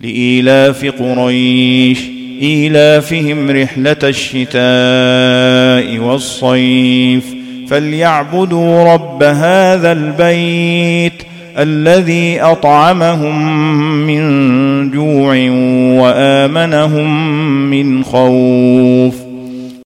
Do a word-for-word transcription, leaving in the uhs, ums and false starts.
لإيلاف قريش إيلافهم رحلة الشتاء والصيف فليعبدوا رب هذا البيت الذي أطعمهم من جوع وآمنهم من خوف